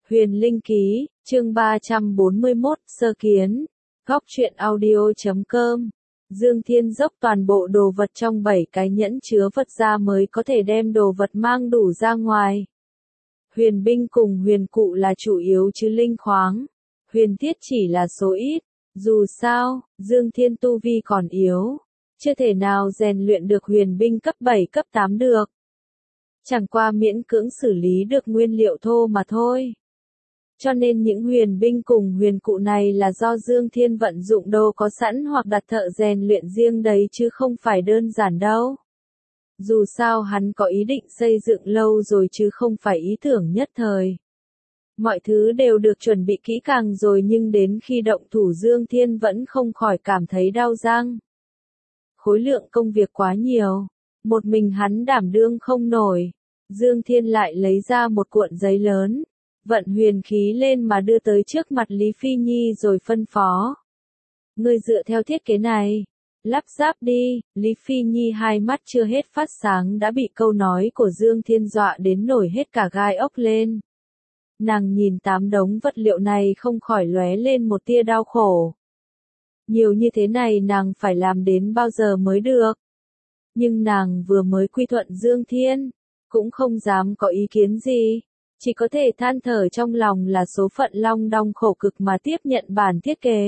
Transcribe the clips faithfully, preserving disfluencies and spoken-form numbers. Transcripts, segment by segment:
Huyền Linh Ký, chương ba trăm bốn mươi mốt, sơ kiến. Góc truyện audio chấm com. Dương Thiên dốc toàn bộ đồ vật trong bảy cái nhẫn chứa vật ra mới có thể đem đồ vật mang đủ ra ngoài. Huyền binh cùng huyền cụ là chủ yếu chứ linh khoáng. Huyền thiết chỉ là số ít. Dù sao, Dương Thiên tu vi còn yếu. Chưa thể nào rèn luyện được huyền binh cấp bảy cấp tám được. Chẳng qua miễn cưỡng xử lý được nguyên liệu thô mà thôi. Cho nên những huyền binh cùng huyền cụ này là do Dương Thiên vận dụng đồ có sẵn hoặc đặt thợ rèn luyện riêng đấy chứ không phải đơn giản đâu. Dù sao hắn có ý định xây dựng lâu rồi chứ không phải ý tưởng nhất thời. Mọi thứ đều được chuẩn bị kỹ càng rồi nhưng đến khi động thủ Dương Thiên vẫn không khỏi cảm thấy đau răng. Khối lượng công việc quá nhiều, một mình hắn đảm đương không nổi. Dương Thiên lại lấy ra một cuộn giấy lớn, vận huyền khí lên mà đưa tới trước mặt Lý Phi Nhi rồi phân phó. Ngươi dựa theo thiết kế này, lắp ráp đi. Lý Phi Nhi hai mắt chưa hết phát sáng đã bị câu nói của Dương Thiên dọa đến nổi hết cả gai ốc lên. Nàng nhìn tám đống vật liệu này không khỏi lóe lên một tia đau khổ. Nhiều như thế này nàng phải làm đến bao giờ mới được. Nhưng nàng vừa mới quy thuận Dương Thiên, cũng không dám có ý kiến gì. Chỉ có thể than thở trong lòng là số phận long đong khổ cực mà tiếp nhận bản thiết kế.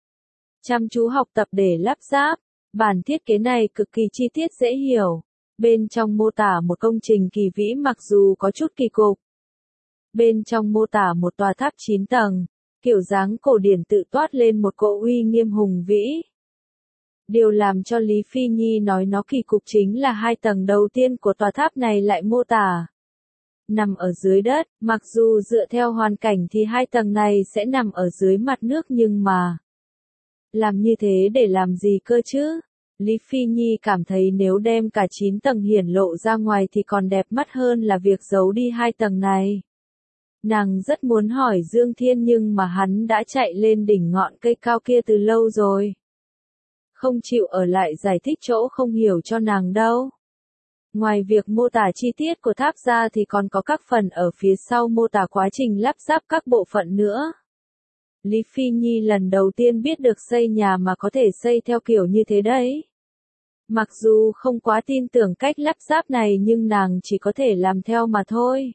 Chăm chú học tập để lắp ráp, bản thiết kế này cực kỳ chi tiết dễ hiểu. Bên trong mô tả một công trình kỳ vĩ mặc dù có chút kỳ cục. Bên trong mô tả một tòa tháp chín tầng, kiểu dáng cổ điển tự toát lên một cỗ uy nghiêm hùng vĩ. Điều làm cho Lý Phi Nhi nói nó kỳ cục chính là hai tầng đầu tiên của tòa tháp này lại mô tả nằm ở dưới đất, mặc dù dựa theo hoàn cảnh thì hai tầng này sẽ nằm ở dưới mặt nước nhưng mà làm như thế để làm gì cơ chứ? Lý Phi Nhi cảm thấy nếu đem cả chín tầng hiển lộ ra ngoài thì còn đẹp mắt hơn là việc giấu đi hai tầng này. Nàng rất muốn hỏi Dương Thiên nhưng mà hắn đã chạy lên đỉnh ngọn cây cao kia từ lâu rồi. Không chịu ở lại giải thích chỗ không hiểu cho nàng đâu. Ngoài việc mô tả chi tiết của tháp ra thì còn có các phần ở phía sau mô tả quá trình lắp ráp các bộ phận nữa. Lý Phi Nhi lần đầu tiên biết được xây nhà mà có thể xây theo kiểu như thế đấy. Mặc dù không quá tin tưởng cách lắp ráp này nhưng nàng chỉ có thể làm theo mà thôi.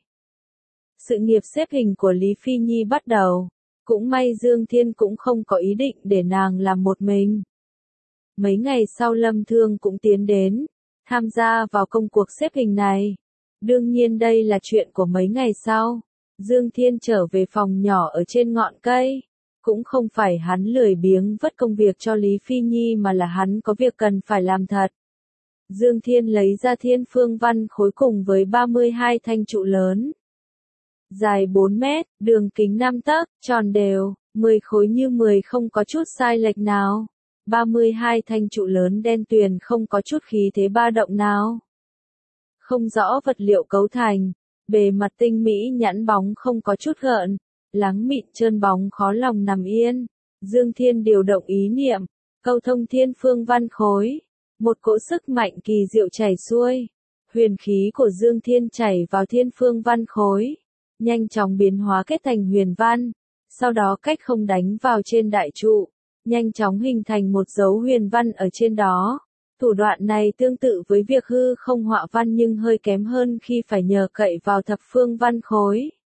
Sự nghiệp xếp hình của Lý Phi Nhi bắt đầu. Cũng may Dương Thiên cũng không có ý định để nàng làm một mình. Mấy ngày sau Lâm Thương cũng tiến đến, tham gia vào công cuộc xếp hình này. Đương nhiên đây là chuyện của mấy ngày sau. Dương Thiên trở về phòng nhỏ ở trên ngọn cây. Cũng không phải hắn lười biếng vất công việc cho Lý Phi Nhi mà là hắn có việc cần phải làm thật. Dương Thiên lấy ra Thiên Phương Văn khối cùng với ba mươi hai thanh trụ lớn. Dài bốn mét, đường kính năm tấc, tròn đều, mười khối như mười không có chút sai lệch nào. ba mươi hai thanh trụ lớn đen tuyền không có chút khí thế ba động nào. Không rõ vật liệu cấu thành, bề mặt tinh mỹ nhẵn bóng không có chút gợn, láng mịn trơn bóng khó lòng nằm yên. Dương Thiên điều động ý niệm, câu thông Thiên Phương Văn khối, một cỗ sức mạnh kỳ diệu chảy xuôi. Huyền khí của Dương Thiên chảy vào Thiên Phương Văn khối, nhanh chóng biến hóa kết thành huyền văn, sau đó cách không đánh vào trên đại trụ, nhanh chóng hình thành một dấu huyền văn ở trên đó. Thủ đoạn này tương tự với việc hư không họa văn nhưng hơi kém hơn khi phải nhờ cậy vào thập phương văn khối.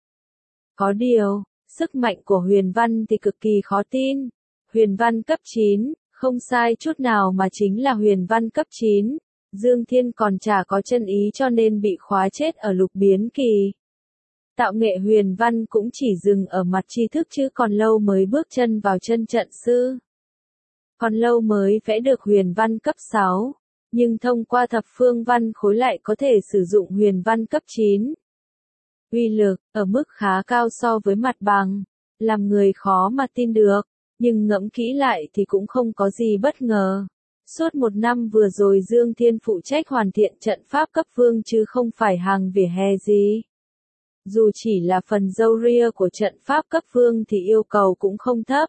Có điều, sức mạnh của huyền văn thì cực kỳ khó tin. Huyền văn cấp chín, không sai chút nào mà chính là huyền văn cấp chín. Dương Thiên còn chả có chân ý cho nên bị khóa chết ở lục biến kỳ. Tạo nghệ huyền văn cũng chỉ dừng ở mặt tri thức chứ còn lâu mới bước chân vào chân trận sư. Còn lâu mới vẽ được huyền văn cấp sáu, nhưng thông qua thập phương văn khối lại có thể sử dụng huyền văn cấp chín. Uy lực, ở mức khá cao so với mặt bằng, làm người khó mà tin được, nhưng ngẫm kỹ lại thì cũng không có gì bất ngờ. Suốt một năm vừa rồi Dương Thiên phụ trách hoàn thiện trận pháp cấp vương chứ không phải hàng vỉa hè gì. Dù chỉ là phần râu ria của trận pháp cấp vương thì yêu cầu cũng không thấp.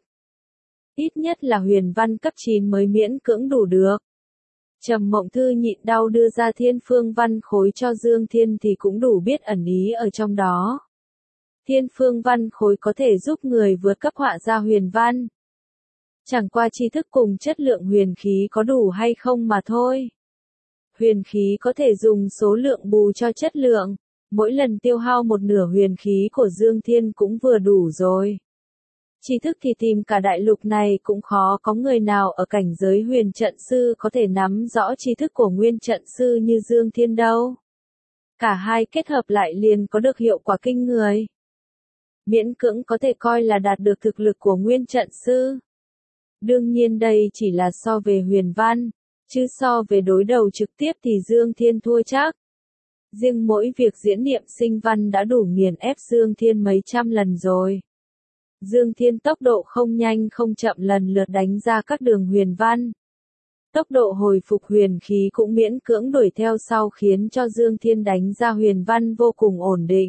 Ít nhất là huyền văn cấp chín mới miễn cưỡng đủ được. Trầm Mộng Thư nhịn đau đưa ra Thiên Phương Văn khối cho Dương Thiên thì cũng đủ biết ẩn ý ở trong đó. Thiên phương văn khối có thể giúp người vượt cấp họa ra huyền văn. Chẳng qua tri thức cùng chất lượng huyền khí có đủ hay không mà thôi. Huyền khí có thể dùng số lượng bù cho chất lượng, mỗi lần tiêu hao một nửa huyền khí của Dương Thiên cũng vừa đủ rồi. Tri thức thì tìm cả đại lục này cũng khó có người nào ở cảnh giới huyền trận sư có thể nắm rõ tri thức của nguyên trận sư như Dương Thiên đâu. Cả hai kết hợp lại liền có được hiệu quả kinh người. Miễn cưỡng có thể coi là đạt được thực lực của nguyên trận sư. Đương nhiên đây chỉ là so về huyền văn, chứ so về đối đầu trực tiếp thì Dương Thiên thua chắc. Riêng mỗi việc diễn niệm sinh văn đã đủ nghiền ép Dương Thiên mấy trăm lần rồi. Dương Thiên tốc độ không nhanh không chậm lần lượt đánh ra các đường huyền văn. Tốc độ hồi phục huyền khí cũng miễn cưỡng đuổi theo sau khiến cho Dương Thiên đánh ra huyền văn vô cùng ổn định.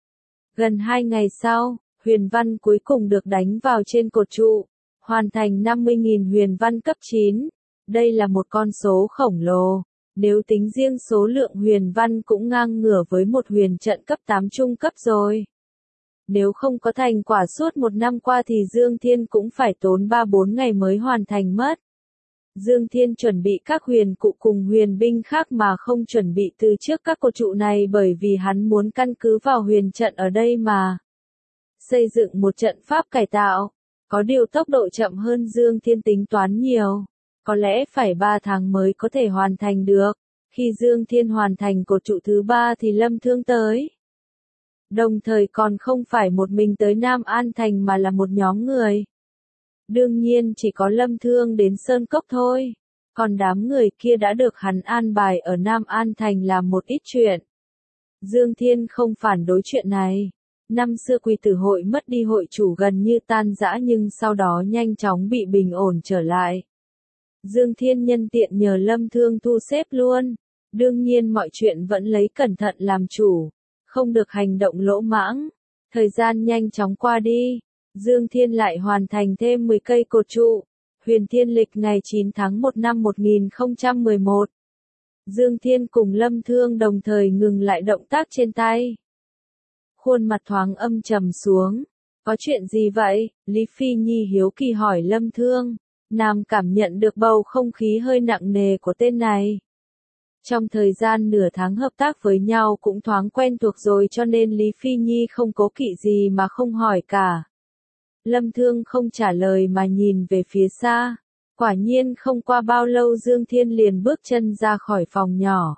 Gần hai ngày sau, huyền văn cuối cùng được đánh vào trên cột trụ, hoàn thành năm mươi nghìn huyền văn cấp chín. Đây là một con số khổng lồ, nếu tính riêng số lượng huyền văn cũng ngang ngửa với một huyền trận cấp tám trung cấp rồi. Nếu không có thành quả suốt một năm qua thì Dương Thiên cũng phải tốn ba bốn ngày mới hoàn thành mất. Dương Thiên chuẩn bị các huyền cụ cùng huyền binh khác mà không chuẩn bị từ trước các cột trụ này bởi vì hắn muốn căn cứ vào huyền trận ở đây mà xây dựng một trận pháp cải tạo. Có điều tốc độ chậm hơn Dương Thiên tính toán nhiều. Có lẽ phải ba tháng mới có thể hoàn thành được. Khi Dương Thiên hoàn thành cột trụ thứ ba thì Lâm Thương tới. Đồng thời còn không phải một mình tới Nam An Thành mà là một nhóm người. Đương nhiên chỉ có Lâm Thương đến Sơn Cốc thôi. Còn đám người kia đã được hắn an bài ở Nam An Thành làm một ít chuyện. Dương Thiên không phản đối chuyện này. Năm xưa Quỳ Tử hội mất đi hội chủ gần như tan rã nhưng sau đó nhanh chóng bị bình ổn trở lại. Dương Thiên nhân tiện nhờ Lâm Thương thu xếp luôn. Đương nhiên mọi chuyện vẫn lấy cẩn thận làm chủ. Không được hành động lỗ mãng. Thời gian nhanh chóng qua đi. Dương Thiên lại hoàn thành thêm mười cây cột trụ. Huyền Thiên lịch ngày chín tháng một năm một nghìn không trăm mười một. Dương Thiên cùng Lâm Thương đồng thời ngừng lại động tác trên tay. Khuôn mặt thoáng âm trầm xuống. Có chuyện gì vậy? Lý Phi Nhi hiếu kỳ hỏi Lâm Thương. Nàng cảm nhận được bầu không khí hơi nặng nề của tên này. Trong thời gian nửa tháng hợp tác với nhau cũng thoáng quen thuộc rồi cho nên Lý Phi Nhi không cố kỵ gì mà không hỏi cả. Lâm Thương không trả lời mà nhìn về phía xa. Quả nhiên không qua bao lâu Dương Thiên liền bước chân ra khỏi phòng nhỏ.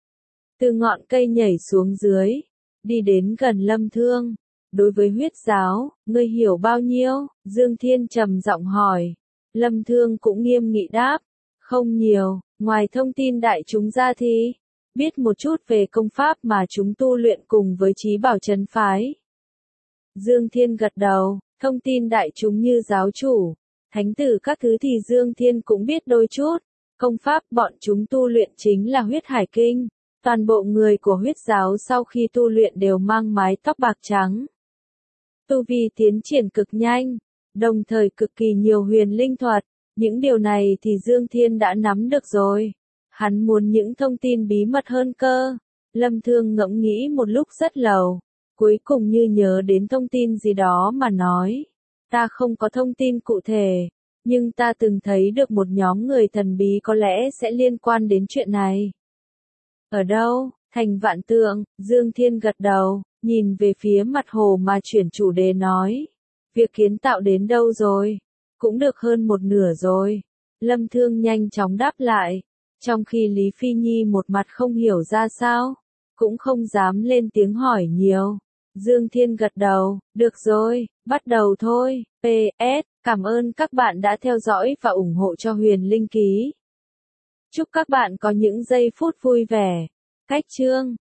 Từ ngọn cây nhảy xuống dưới. Đi đến gần Lâm Thương. Đối với huyết giáo, ngươi hiểu bao nhiêu? Dương Thiên trầm giọng hỏi. Lâm Thương cũng nghiêm nghị đáp. Không nhiều, ngoài thông tin đại chúng ra thì biết một chút về công pháp mà chúng tu luyện cùng với Chí Bảo Trấn phái. Dương Thiên gật đầu, thông tin đại chúng như giáo chủ, thánh tử các thứ thì Dương Thiên cũng biết đôi chút. Công pháp bọn chúng tu luyện chính là huyết hải kinh. Toàn bộ người của huyết giáo sau khi tu luyện đều mang mái tóc bạc trắng. Tu vi tiến triển cực nhanh, đồng thời cực kỳ nhiều huyền linh thuật. Những điều này thì Dương Thiên đã nắm được rồi. Hắn muốn những thông tin bí mật hơn cơ. Lâm Thương ngẫm nghĩ một lúc rất lâu. Cuối cùng như nhớ đến thông tin gì đó mà nói. Ta không có thông tin cụ thể. Nhưng ta từng thấy được một nhóm người thần bí có lẽ sẽ liên quan đến chuyện này. Ở đâu? Thành Vạn Tượng. Dương Thiên gật đầu, nhìn về phía mặt hồ mà chuyển chủ đề nói. Việc kiến tạo đến đâu rồi? Cũng được hơn một nửa rồi. Lâm Thương nhanh chóng đáp lại. Trong khi Lý Phi Nhi một mặt không hiểu ra sao. Cũng không dám lên tiếng hỏi nhiều. Dương Thiên gật đầu. Được rồi, bắt đầu thôi. pê ét. Cảm ơn các bạn đã theo dõi và ủng hộ cho Huyền Linh Ký. Chúc các bạn có những giây phút vui vẻ. Cách chương